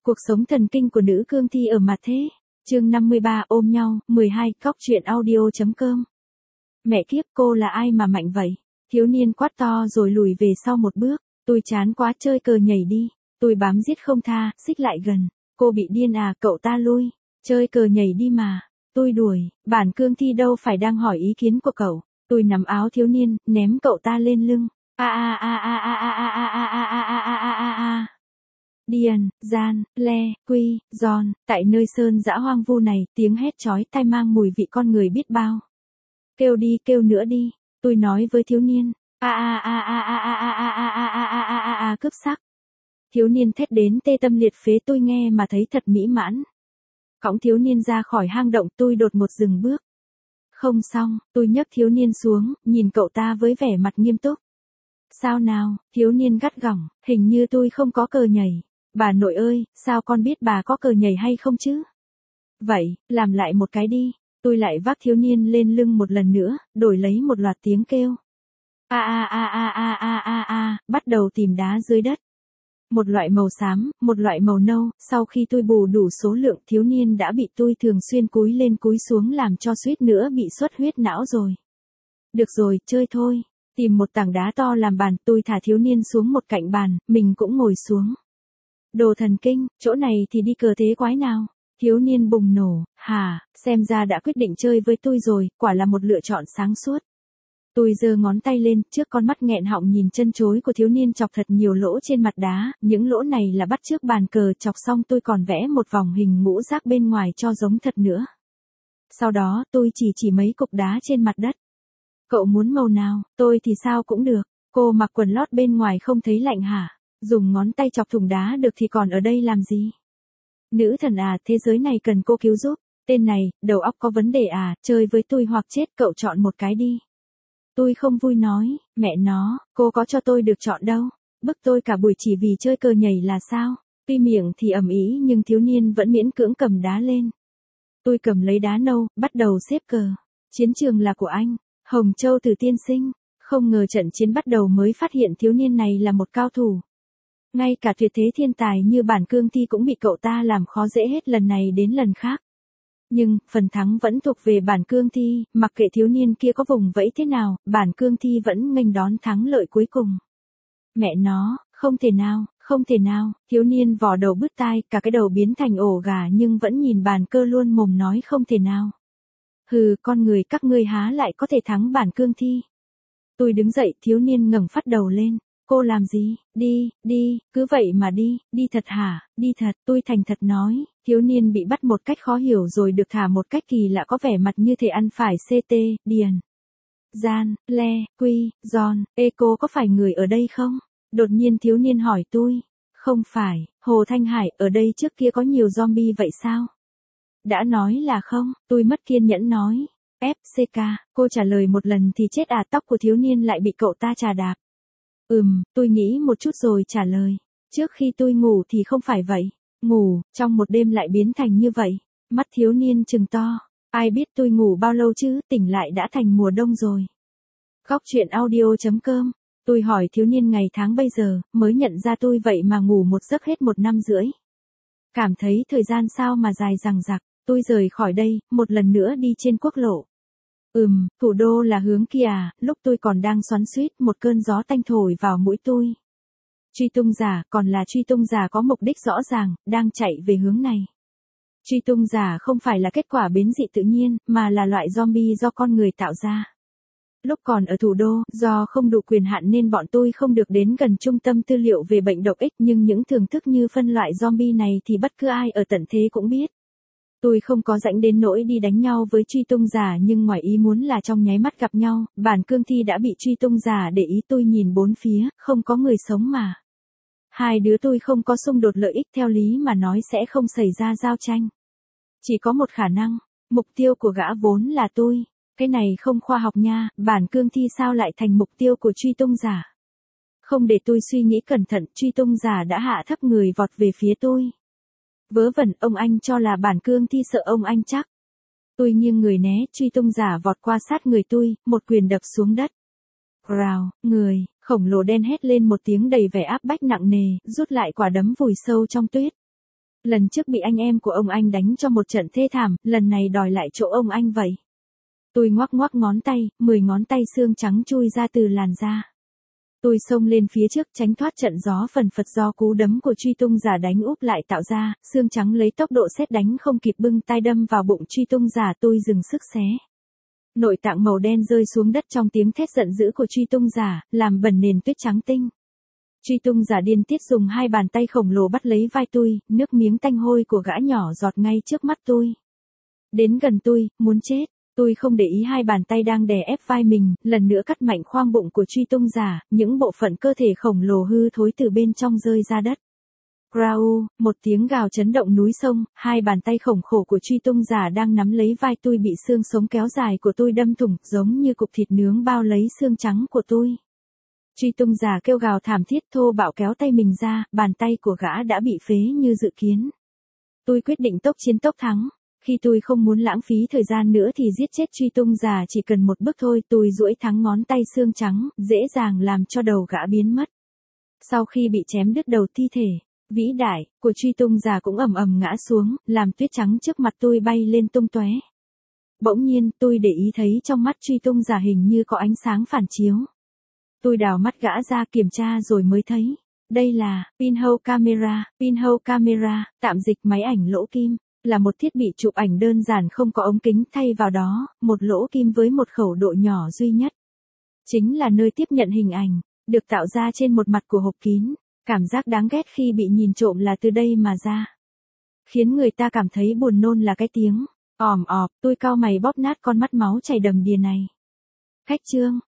Cuộc sống thần kinh của nữ cương thi ở mặt thế. Chương 53 ôm nhau, 12, cóc truyện audio.com. Mẹ kiếp, cô là ai mà mạnh vậy? Thiếu niên quát to rồi lùi về sau một bước. Tôi chán quá, chơi cờ nhảy đi. Tôi bám giết không tha, xích lại gần. Cô bị điên à, cậu ta lui. Chơi cờ nhảy đi mà. Tôi đuổi, bản cương thi đâu phải đang hỏi ý kiến của cậu. Tôi nắm áo thiếu niên, ném cậu ta lên lưng. Điền, gian, le, quy, giòn, tại nơi sơn dã hoang vu này, tiếng hét chói tai mang mùi vị con người biết bao. Kêu đi, kêu nữa đi, tôi nói với thiếu niên. Cướp sắc. Thiếu niên thét đến tê tâm liệt phế, tôi nghe mà thấy thật mỹ mãn. Cõng thiếu niên ra khỏi hang động, tôi đột ngột dừng bước. Không xong, tôi nhấc thiếu niên xuống, nhìn cậu ta với vẻ mặt nghiêm túc. Sao nào, thiếu niên gắt gỏng, hình như tôi không có cờ nhảy. Bà nội ơi, sao con biết bà có cờ nhảy hay không chứ? Vậy, làm lại một cái đi. Tôi lại vác thiếu niên lên lưng một lần nữa, đổi lấy một loạt tiếng kêu. Bắt đầu tìm đá dưới đất. Một loại màu xám, một loại màu nâu, sau khi tôi bù đủ số lượng, thiếu niên đã bị tôi thường xuyên cúi lên cúi xuống làm cho suýt nữa bị xuất huyết não rồi. Được rồi, chơi thôi. Tìm một tảng đá to làm bàn, tôi thả thiếu niên xuống một cạnh bàn, mình cũng ngồi xuống. Đồ thần kinh, chỗ này thì đi cờ thế quái nào? Thiếu niên bùng nổ, xem ra đã quyết định chơi với tôi rồi, quả là một lựa chọn sáng suốt. Tôi giơ ngón tay lên, trước con mắt nghẹn họng nhìn chân chối của thiếu niên chọc thật nhiều lỗ trên mặt đá, những lỗ này là bắt chước bàn cờ, chọc xong tôi còn vẽ một vòng hình ngũ giác bên ngoài cho giống thật nữa. Sau đó tôi chỉ mấy cục đá trên mặt đất. Cậu muốn màu nào, tôi thì sao cũng được, cô mặc quần lót bên ngoài không thấy lạnh hả? Dùng ngón tay chọc thùng đá được thì còn ở đây làm gì? Nữ thần à, thế giới này cần cô cứu giúp. Tên này, đầu óc có vấn đề à, chơi với tôi hoặc chết, cậu chọn một cái đi. Tôi không vui nói, mẹ nó, cô có cho tôi được chọn đâu. Bức tôi cả buổi chỉ vì chơi cờ nhảy là sao? Tuy miệng thì ầm ĩ nhưng thiếu niên vẫn miễn cưỡng cầm đá lên. Tôi cầm lấy đá nâu, bắt đầu xếp cờ. Chiến trường là của anh, Hồng Châu Từ tiên sinh. Không ngờ trận chiến bắt đầu mới phát hiện thiếu niên này là một cao thủ. Ngay cả tuyệt thế thiên tài như bản cương thi cũng bị cậu ta làm khó dễ hết lần này đến lần khác. Nhưng, phần thắng vẫn thuộc về bản cương thi, mặc kệ thiếu niên kia có vùng vẫy thế nào, bản cương thi vẫn nghênh đón thắng lợi cuối cùng. Mẹ nó, không thể nào, thiếu niên vò đầu bứt tai, cả cái đầu biến thành ổ gà nhưng vẫn nhìn bàn cờ luôn mồm nói không thể nào. Hừ, con người các ngươi há lại có thể thắng bản cương thi. Tôi đứng dậy, thiếu niên ngẩng phát đầu lên. Cô làm gì? Đi, cứ vậy mà đi thật hả? Đi thật, tôi thành thật nói. Thiếu niên bị bắt một cách khó hiểu rồi được thả một cách kỳ lạ, có vẻ mặt như thể ăn phải CT, điền. Gian, le, quy, giòn, cô có phải người ở đây không? Đột nhiên thiếu niên hỏi tôi. Không phải, Hồ Thanh Hải, ở đây trước kia có nhiều zombie vậy sao? Đã nói là không, tôi mất kiên nhẫn nói. FCK, cô trả lời một lần thì chết à, tóc của thiếu niên lại bị cậu ta chà đạp. Tôi nghĩ một chút rồi trả lời. Trước khi tôi ngủ thì không phải vậy. Ngủ, trong một đêm lại biến thành như vậy. Mắt thiếu niên trừng to. Ai biết tôi ngủ bao lâu chứ, tỉnh lại đã thành mùa đông rồi. Góc truyện audio.com. Tôi hỏi thiếu niên ngày tháng bây giờ, mới nhận ra tôi vậy mà ngủ một giấc hết 1 năm rưỡi. Cảm thấy thời gian sao mà dài dằng dặc. Tôi rời khỏi đây, một lần nữa đi trên quốc lộ. Thủ đô là hướng kia à, lúc tôi còn đang xoắn xuýt, một cơn gió tanh thổi vào mũi tôi. Truy tung giả, còn là truy tung giả có mục đích rõ ràng, đang chạy về hướng này. Truy tung giả không phải là kết quả biến dị tự nhiên, mà là loại zombie do con người tạo ra. Lúc còn ở thủ đô, do không đủ quyền hạn nên bọn tôi không được đến gần trung tâm tư liệu về bệnh độc ích, nhưng những thưởng thức như phân loại zombie này thì bất cứ ai ở tận thế cũng biết. Tôi không có rảnh đến nỗi đi đánh nhau với truy tung giả, nhưng ngoài ý muốn là trong nháy mắt gặp nhau, bản cương thi đã bị truy tung giả để ý. Tôi nhìn bốn phía, không có người sống mà. Hai đứa tôi không có xung đột lợi ích, theo lý mà nói sẽ không xảy ra giao tranh. Chỉ có một khả năng, mục tiêu của gã vốn là tôi. Cái này không khoa học nha, bản cương thi sao lại thành mục tiêu của truy tung giả. Không để tôi suy nghĩ cẩn thận, truy tung giả đã hạ thấp người vọt về phía tôi. Vớ vẩn, ông anh cho là bản cương thi sợ ông anh chắc. Tôi nghiêng người né, truy tung giả vọt qua sát người tôi, một quyền đập xuống đất. Rào, người, khổng lồ đen hét lên một tiếng đầy vẻ áp bách nặng nề, rút lại quả đấm vùi sâu trong tuyết. Lần trước bị anh em của ông anh đánh cho một trận thê thảm, lần này đòi lại chỗ ông anh vậy. Tôi ngoắc ngoắc ngón tay, 10 ngón tay xương trắng chui ra từ làn da. Tôi xông lên phía trước tránh thoát trận gió phần phật do cú đấm của truy tung giả đánh úp lại tạo ra, xương trắng lấy tốc độ sét đánh không kịp bưng tay đâm vào bụng truy tung giả, tôi dừng sức xé. Nội tạng màu đen rơi xuống đất trong tiếng thét giận dữ của truy tung giả, làm bẩn nền tuyết trắng tinh. Truy tung giả điên tiết dùng 2 bàn tay khổng lồ bắt lấy vai tôi, nước miếng tanh hôi của gã nhỏ giọt ngay trước mắt tôi. Đến gần tôi, muốn chết. Tôi không để ý 2 bàn tay đang đè ép vai mình, lần nữa cắt mạnh khoang bụng của truy tung giả, những bộ phận cơ thể khổng lồ hư thối từ bên trong rơi ra đất. Grau, một tiếng gào chấn động núi sông, 2 bàn tay khổng khổ của truy tung giả đang nắm lấy vai tôi bị xương sống kéo dài của tôi đâm thủng, giống như cục thịt nướng bao lấy xương trắng của tôi. Truy tung giả kêu gào thảm thiết, thô bạo kéo tay mình ra, bàn tay của gã đã bị phế như dự kiến. Tôi quyết định tốc chiến tốc thắng. Khi tôi không muốn lãng phí thời gian nữa thì giết chết truy tung giả chỉ cần một bước thôi, tôi duỗi thẳng ngón tay xương trắng, dễ dàng làm cho đầu gã biến mất. Sau khi bị chém đứt đầu, thi thể vĩ đại của truy tung giả cũng ầm ầm ngã xuống, làm tuyết trắng trước mặt tôi bay lên tung tóe. Bỗng nhiên, tôi để ý thấy trong mắt truy tung giả hình như có ánh sáng phản chiếu. Tôi đào mắt gã ra kiểm tra rồi mới thấy, đây là pinhole camera, tạm dịch máy ảnh lỗ kim. Là một thiết bị chụp ảnh đơn giản không có ống kính, thay vào đó, một lỗ kim với một khẩu độ nhỏ duy nhất. Chính là nơi tiếp nhận hình ảnh, được tạo ra trên một mặt của hộp kín. Cảm giác đáng ghét khi bị nhìn trộm là từ đây mà ra. Khiến người ta cảm thấy buồn nôn là cái tiếng ỏm ọp, tôi cau mày bóp nát con mắt máu chảy đầm đìa này. Khách trương,